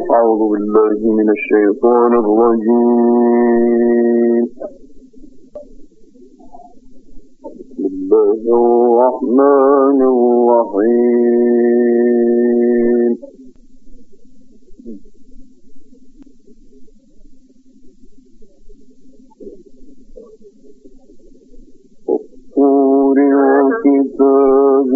أعوذ بالله من الشيطان الرجيم. بسم الله الرحمن الرحيم. والطور وكتاب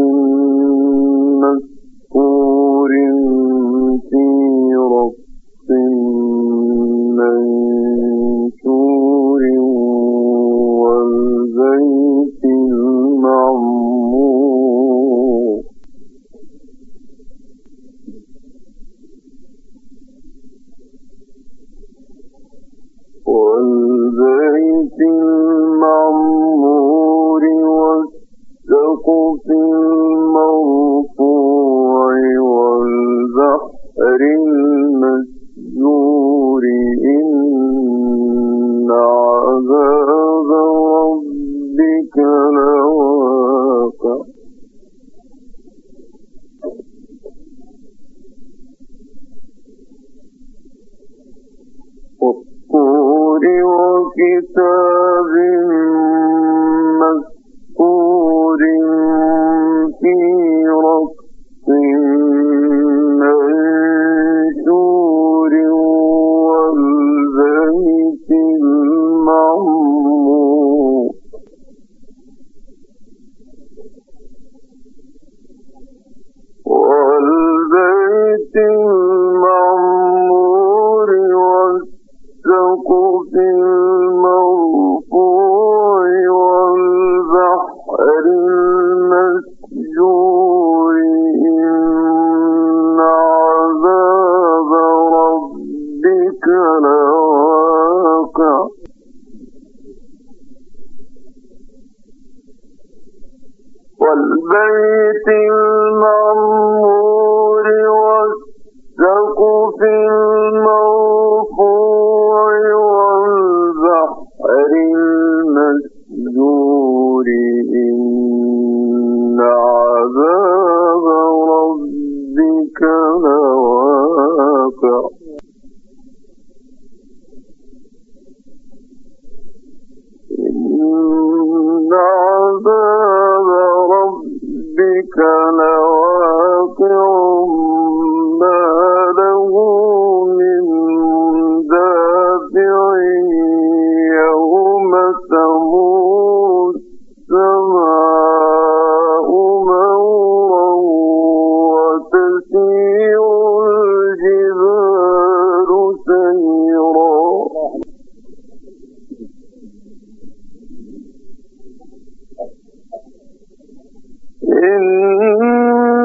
مسطور في رق منشور والبيت المعمور. والبيت المعمور والسقف المرفوع والبحر المسجور إن عذاب ربك لواقع. والطور وكتاب مسطور في رق منشور والبيت المعمور. والبيت المعمور والسقف المرفوع والبحر المسجور إن عذاب ربك لواقع. والبيت المعمور والسقف المرفوع والبحر المسجور إن عذاب ربك لواقع. إن عذاب ربك لواقع ما له من دافع يوم تمور السماء مورا وتسير الجبال سيرا. إن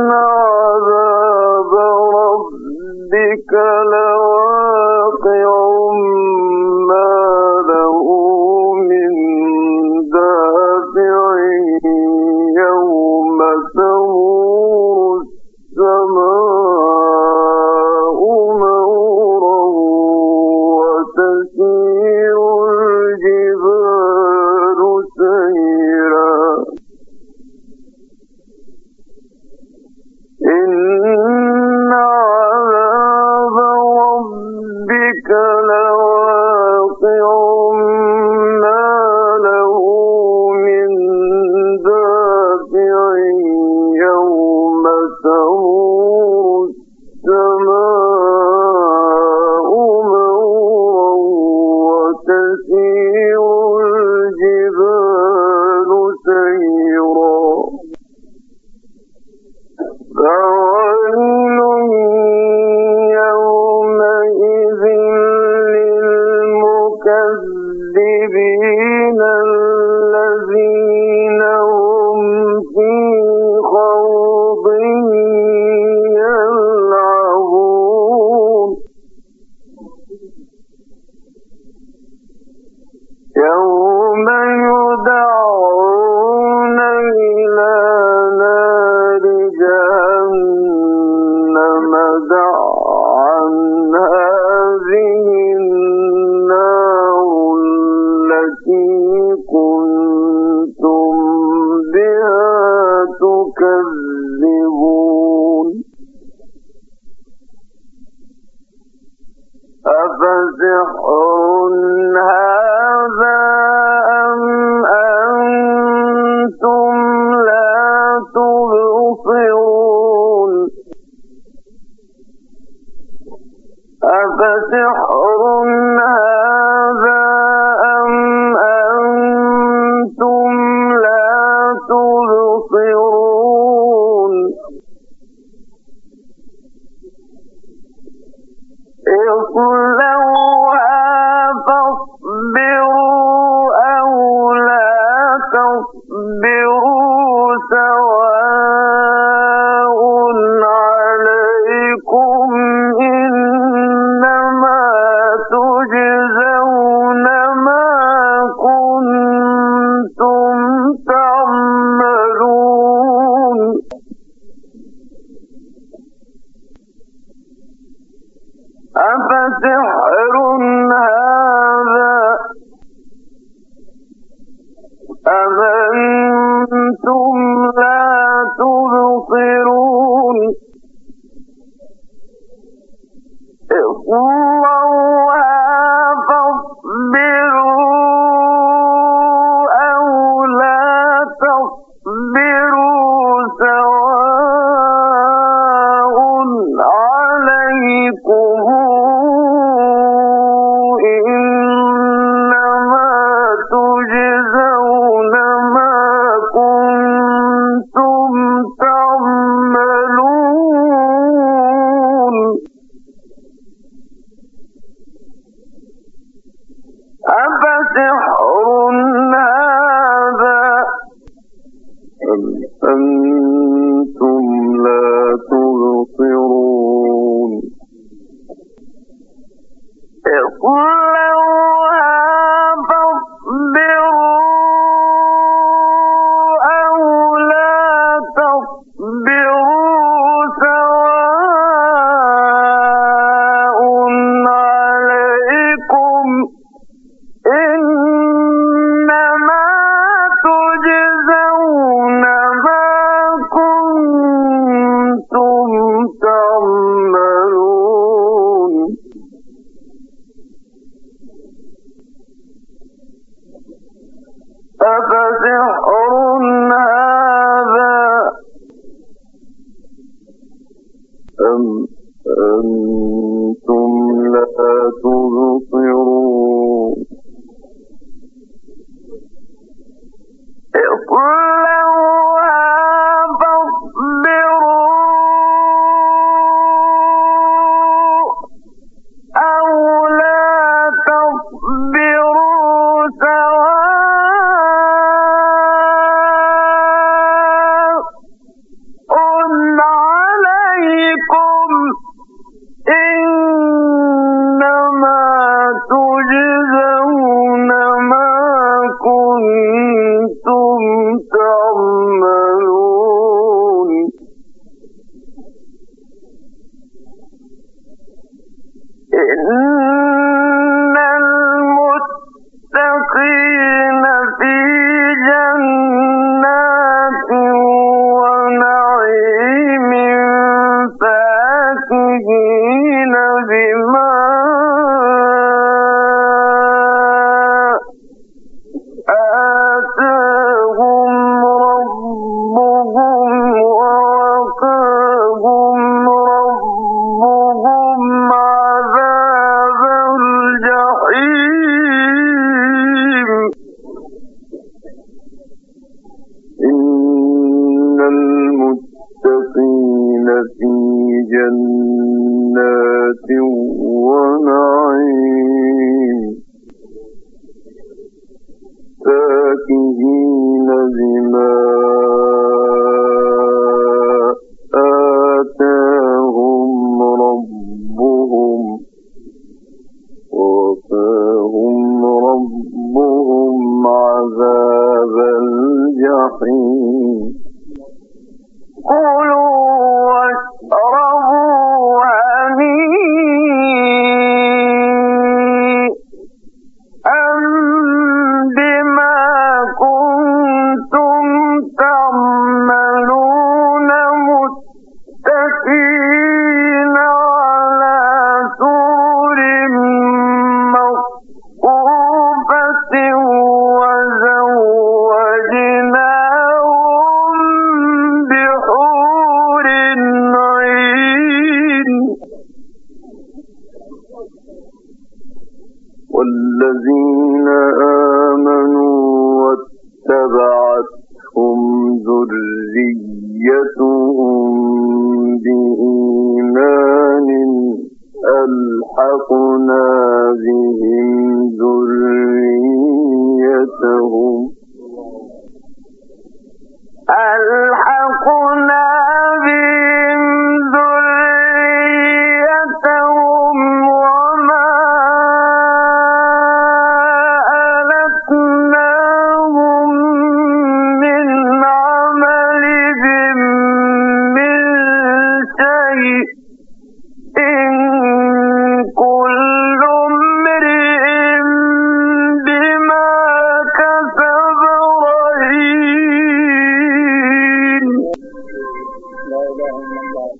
تبصرون أفسحر هذا أم أنتم لا تبصرون اصلوها فاصبروا أو لا تصبروا سواء عليكم إنما تجزون ما كنتم تعملون أفسحر هذا أم أنتم لا تبصرون اصلوها فاصبروا أو لا تصبروا سواء عليكم إنما تجزون ما كنتم تعملون أفسحر هذا أم أنتم لا تبصرون اصلوها فاصبروا أو لا تصبروا سواء عليكم إنما تجزون ما كنتم تعملون أفسحر هذا أم أنتم لا تبصرون اصلوها فاصبروا أو لا تصبروا سواء عليكم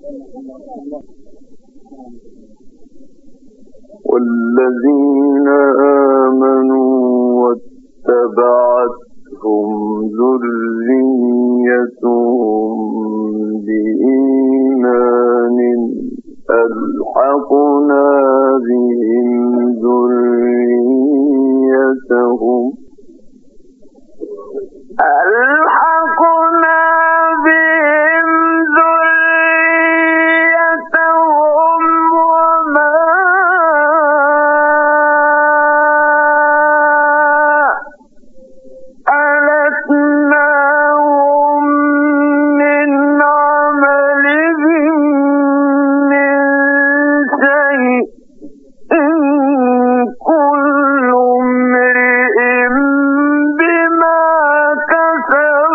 والذين آمنوا واتبعتهم ذريتهم بإيمان ألحقنا بهم ذريتهم وما ألتناهم من عملهم من شيء كل امرئ بما كسب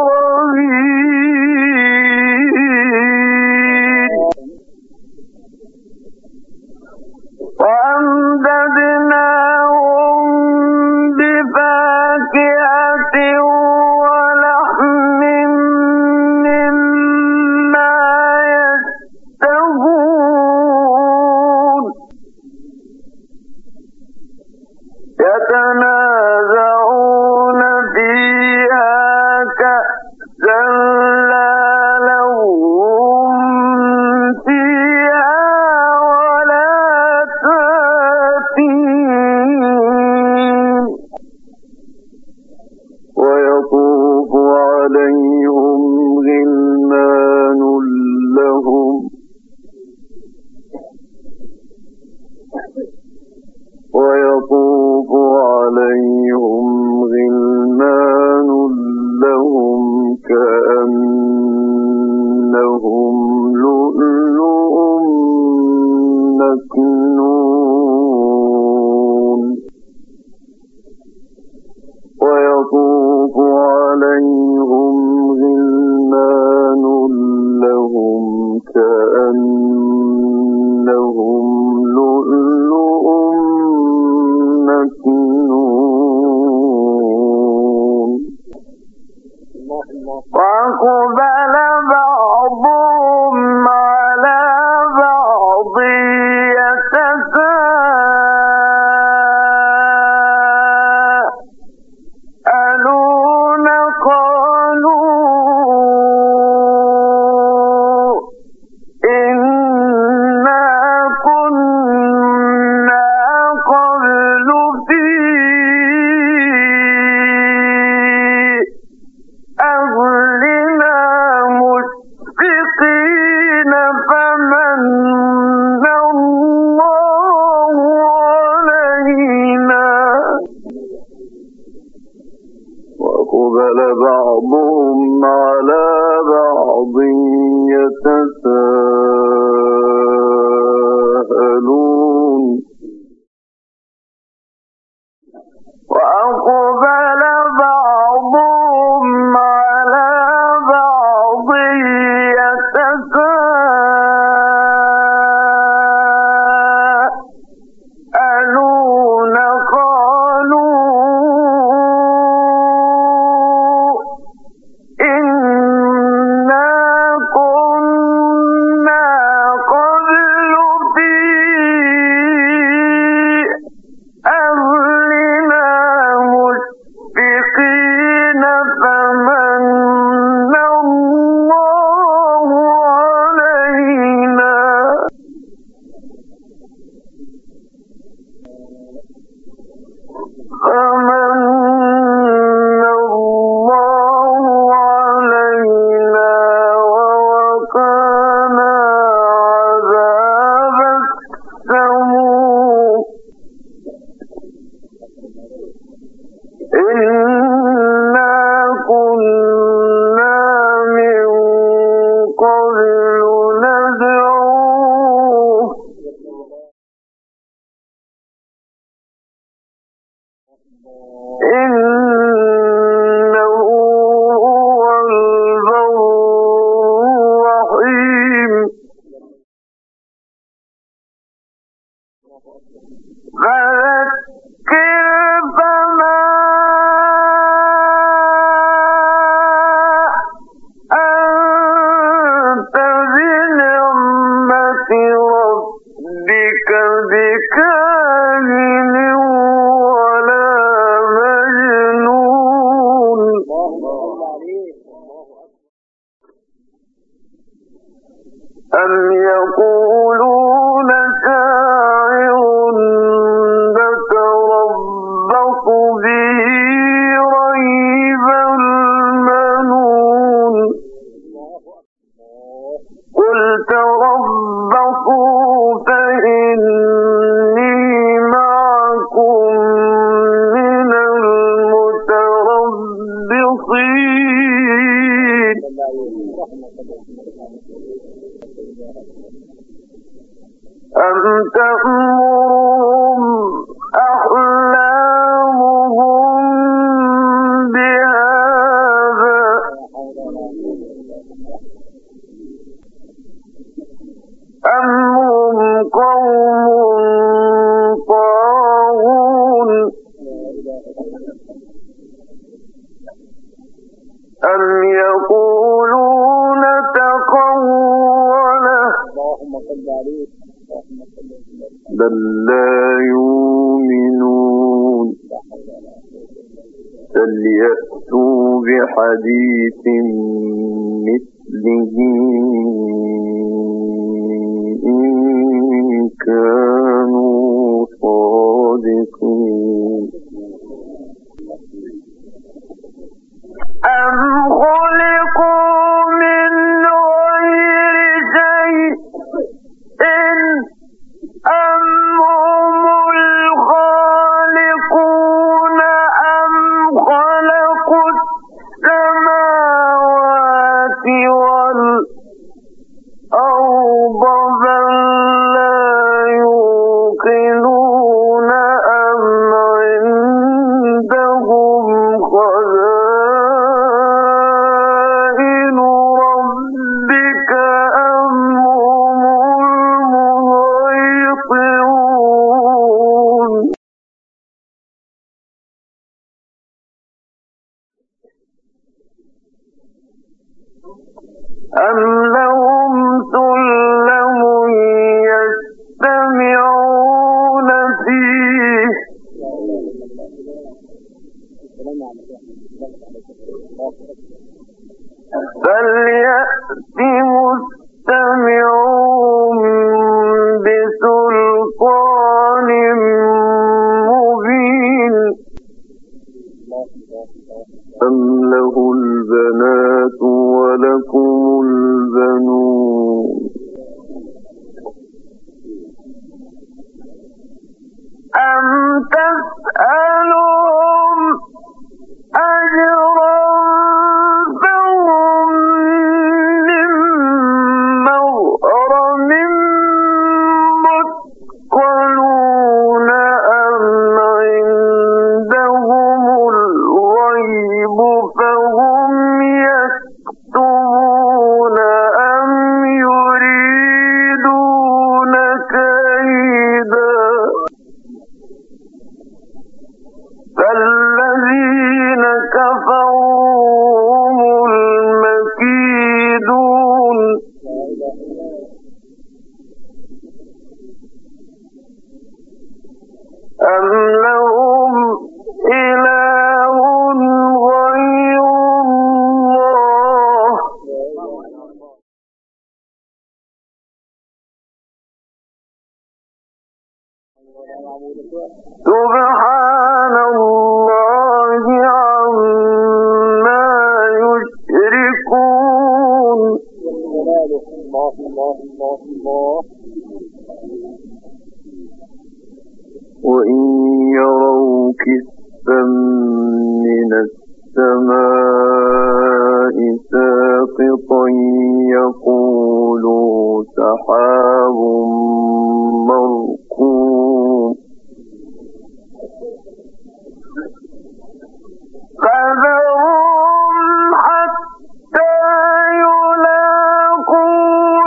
رهين وأمددناهم بفاكهة ولحم مما يشتهون يتنازعون فيها كأسا لا لغو فيها ولا تأثيم ويطوف عليهم غلمان لهم كأنهم لؤلؤ مكنون ويطوف عليهم غلمان لهم كأنهم لؤلؤ مكنون وأقبل بعضهم على بعض يتساءلون قالوا إنا كنا قبل في أهلنا مشفقين فمن الله علينا وأقبل بعضهم على بعض يتساءلون وأقبل بعضهم على بعض يتساءلون قالوا إنا كنا قبل في أهلنا مشفقين فمن الله علينا ووقانا عذاب السموم إنا كنا من قبل ندعوه إنه هو البر الرحيم فذكر فما أنت بنعمة بكاهن ولا مجنون أم يقولون شاعر نتربص به ريب المنون قل تربصوا فإني معكم من المتربصين أم تأمرهم أحلامهم بهذا أم هم قوم طاغون أم يقولون تقوله بل لا يؤمنون فليأتوا بحديث مثله إن كانوا صادقين أم خلقوا من غير شيء أم هم الخالقون أم خلقوا السماوات والأرض بل لا يوقنون أم عندهم خزائن ربك أم هم المسيطرون أم لهم سلم يستمعون فيه فليأت مستمعهم بسلطان مبين أم له البنات ولكم البنون أم تسألهم أجرا فهم من مغرم مثقلون أم عندهم الغيب فهم يكتبون أم يريدون كيدا فالذين كفروا هم المكيدون أم لهم إله غير الله سبحان الله عما يشركون وإن يروا كسفا من السماء ساقطا يقولوا سحاب مركوم فذرهم حتى يلاقوا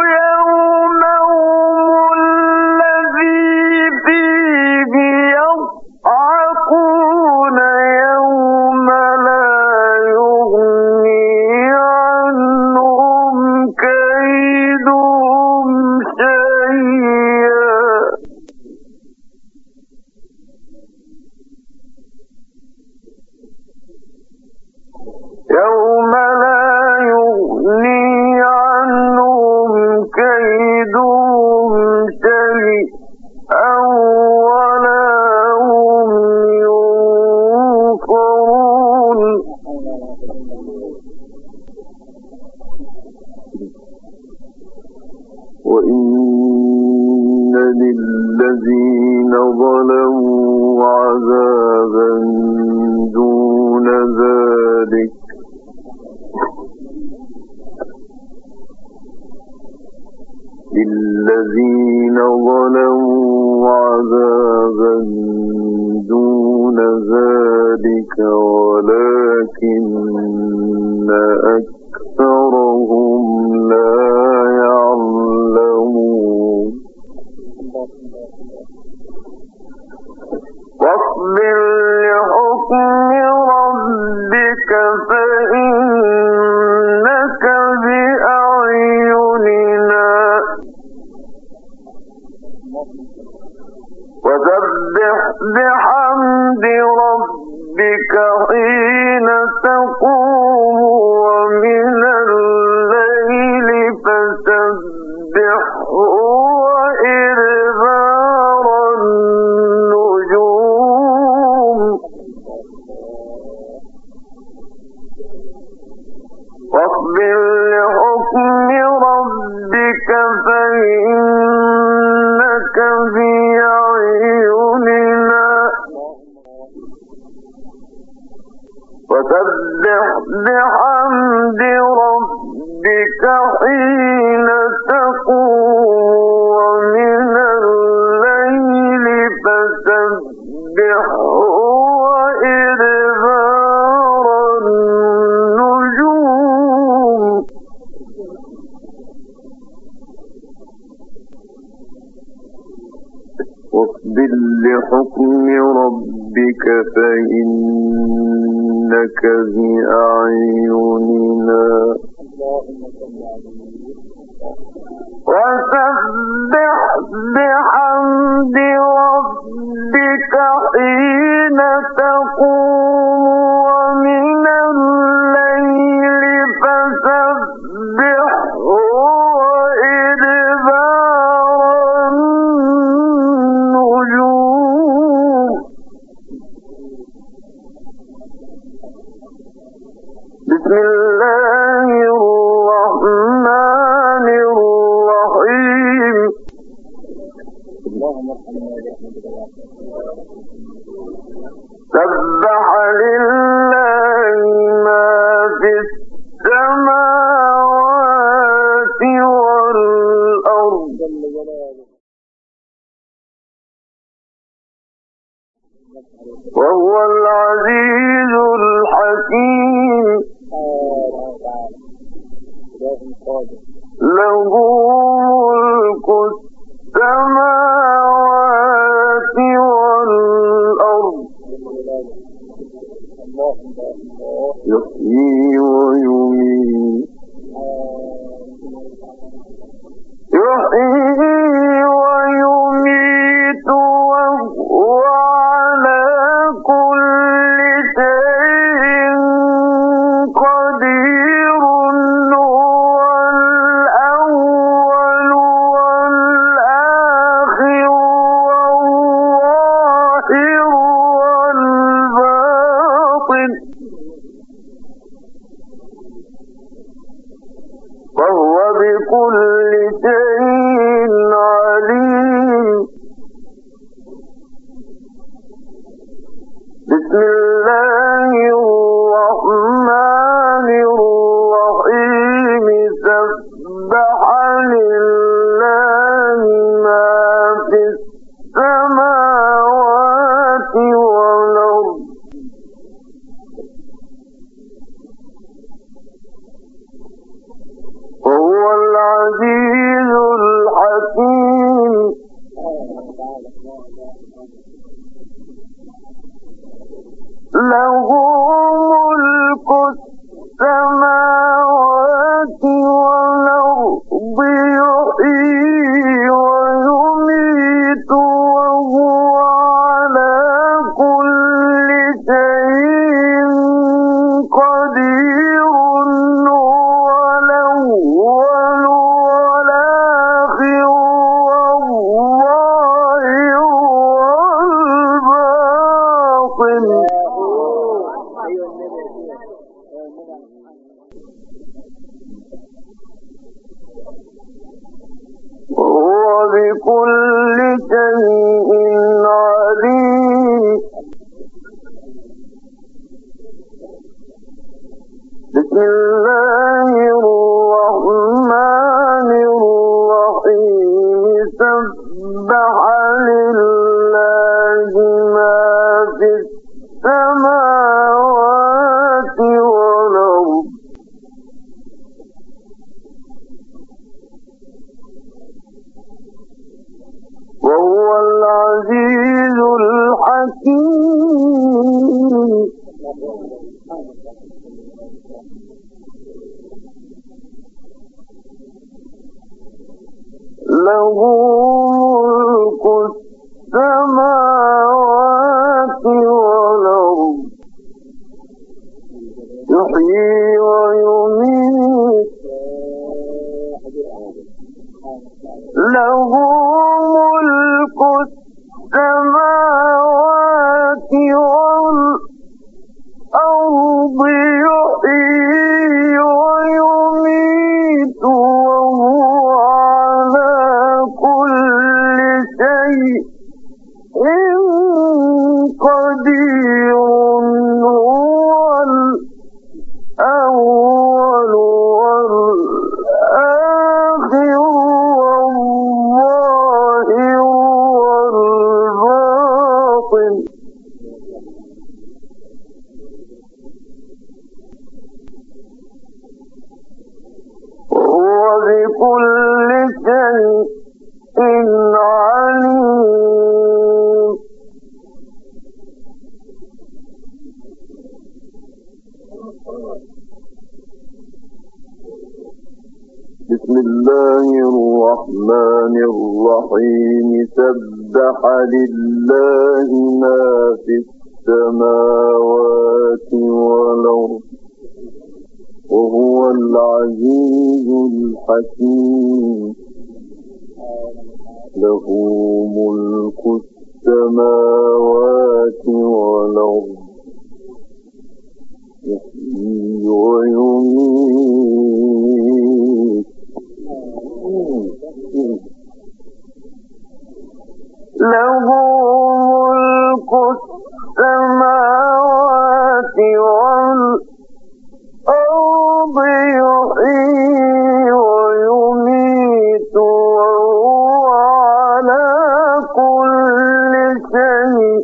يومهم الذي فيه يصعقون يوم لا كيدهم شيئا ولا هم ينصرون وإن للذين ظلموا عذابا دون ذلك ولكن أكثرهم لا يعلمون واصبر لحكم ربك فإنك بأعيننا وسبح بحمد ربك حين تقوم ومن الليل فسبحه وإدبار النجوم واصبر لحكم ربك فإنك بأعيننا وسبح بحمد ربك حين تقوم ومن الليل فسبحه وإدبار النجوم واصبر لحكم ربك فإنك بأعيننا وسبح بحمد ربك حين تقوم ومن الليل فسبحه وإدبار النجوم بسم الله الرحمن الرحيم سبح لله ما في السماوات والأرض وهو العزيز الحكيم له ملك السماوات والأرض يحيي ويميت وهو على كل شيء قدير هو الأول والآخر والظاهر والباطن وهو بكل شيء عليم بسم الله الرحمن الرحيم سبح لله ما في السماوات والأرض وهو العزيز الحكيم له ملك السماوات والأرض يحيي ويميت وهو على كل شيء قدير هو الأول والآخر بكل شيء عليم بسم الله الرحمن الرحيم سبح لله ما في السماوات والأرض وهو العزيز الحكيم له ملك السماوات والأرض يحيي ويميت له ملك السماوات والأرض يحيي ويميت وهو على كل شيء قدير هو الأول والآخر والظاهر والباطن وهو بكل شيء عليم بسم الله الرحمن الرحيم سبح لله ما في السماوات والأرض وهو العزيز الحكيم له ملك السماوات والأرض يحيي ويميت له ملك السماوات والأرض يحيي ويميت وهو على كل شيء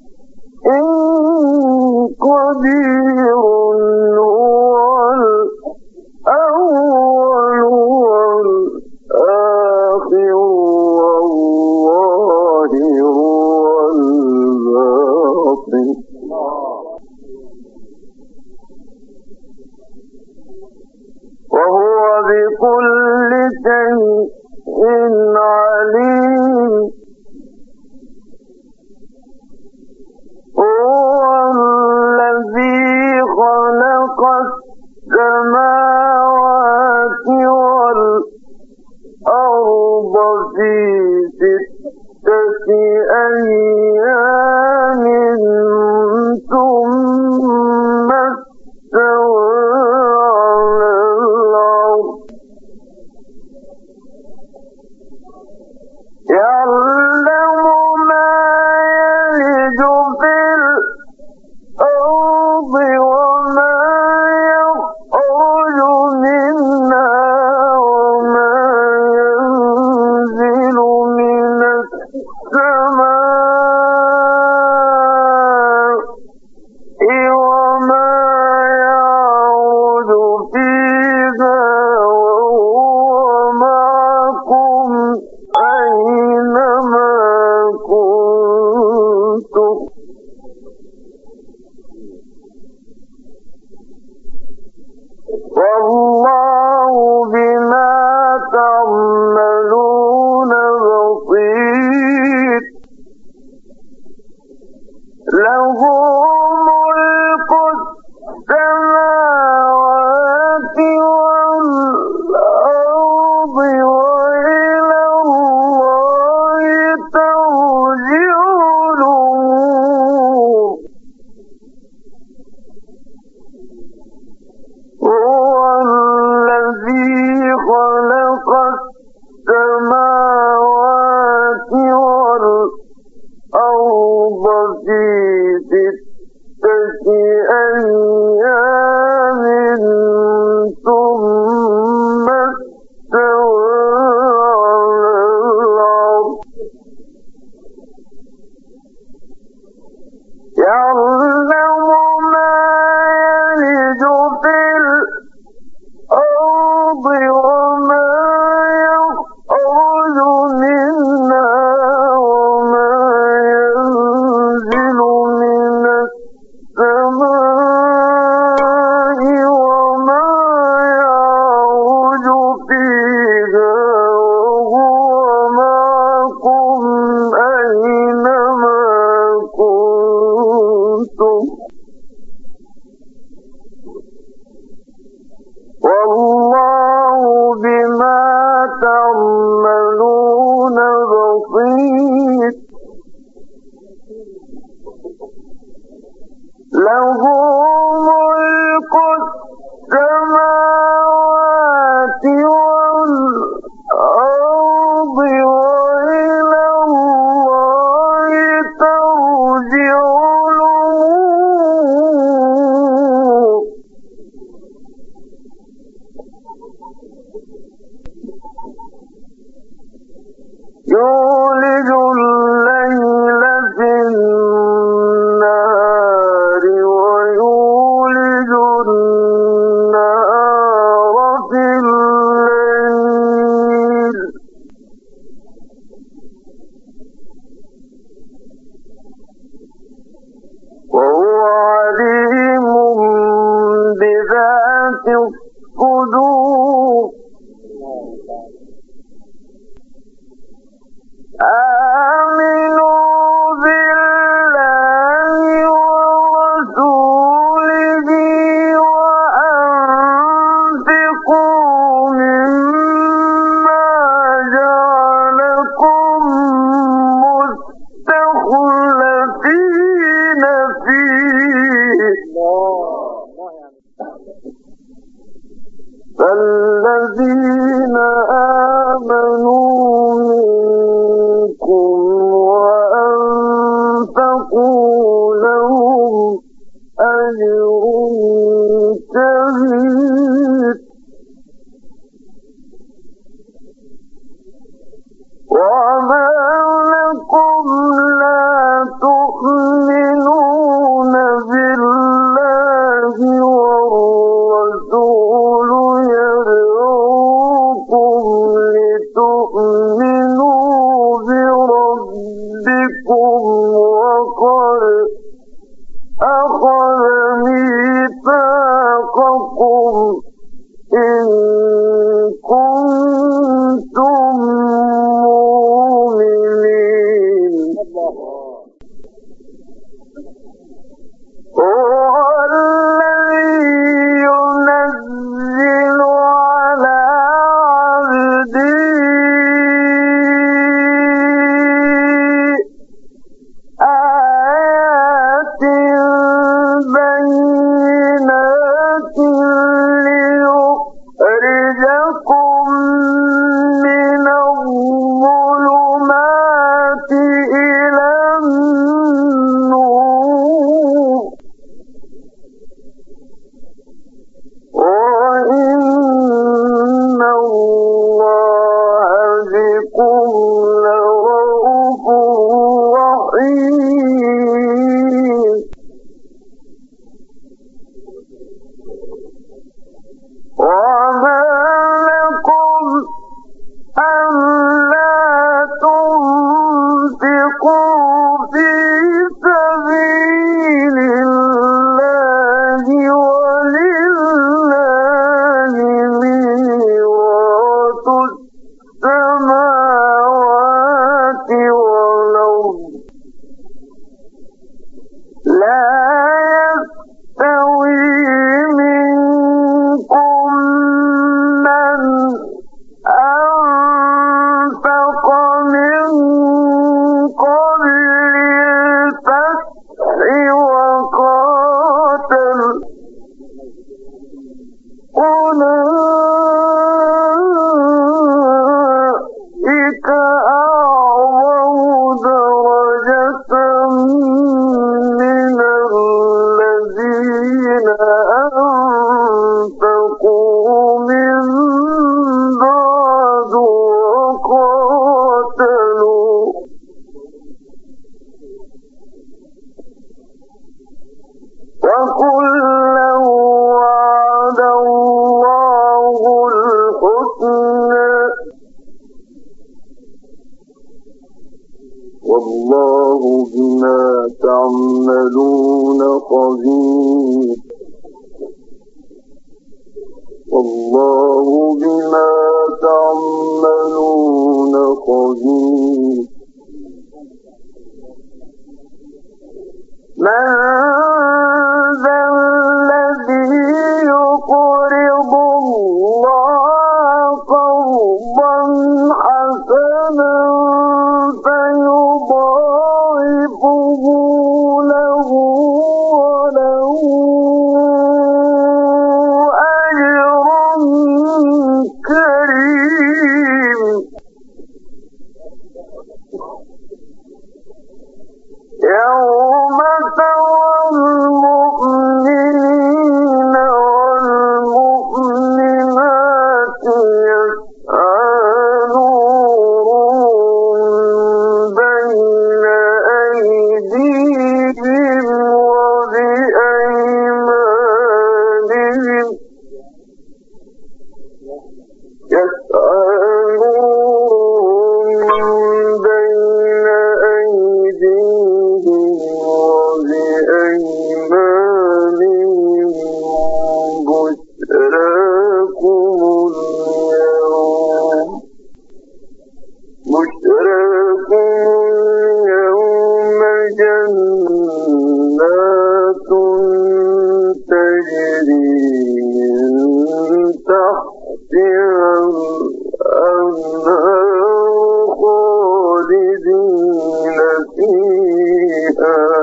قدير هو الأول والآخر والظاهر والباطن وهو بكل شيء عليم هو الذي خلق السماوات والأرض في 6 أيام ثم استوى على العرش يعلم ما يلج في الأرض وما يخرج منها وما ينزل من السماء تعملون بصير له ملك السماوات والأرض وإلى الله ترجع الأمور يولج الليل في النهار ويولج النهار في الليل وهو عليم بذات الصدور آمنوا بالله ورسوله وأنفقوا مما جعلكم مستخلفين فيه فالذين آمنوا منكم وأنفقوا لهم أجر كبير وما لكم لا تؤمنون بالله والرسول يدعوكم لتؤمنوا بربكم وقد أخذ ميثاقكم إن كنتم مؤمنين هو الذي ينزل على عبده آيات بينات ليخرجكم من الظلمات إلى النور وإن الله بكم لرءوف رحيم وما لكم ألا تنفقوا في سبيل الله ولله ميراث السماوات والأرض لا يستوي منكم من أنفق من قبل الفتح وقاتل أولئك أعظم درجة من الذين أنفقوا من بعد وقاتلوا وكلا وعد الله الحسنى والله بما تعملون خبير والله بما تعملون خبير من ذا الذي يقرض الله قرضا حسنا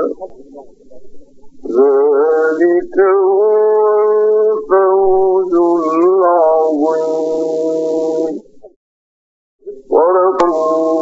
ذلك هو الفوز العظيم.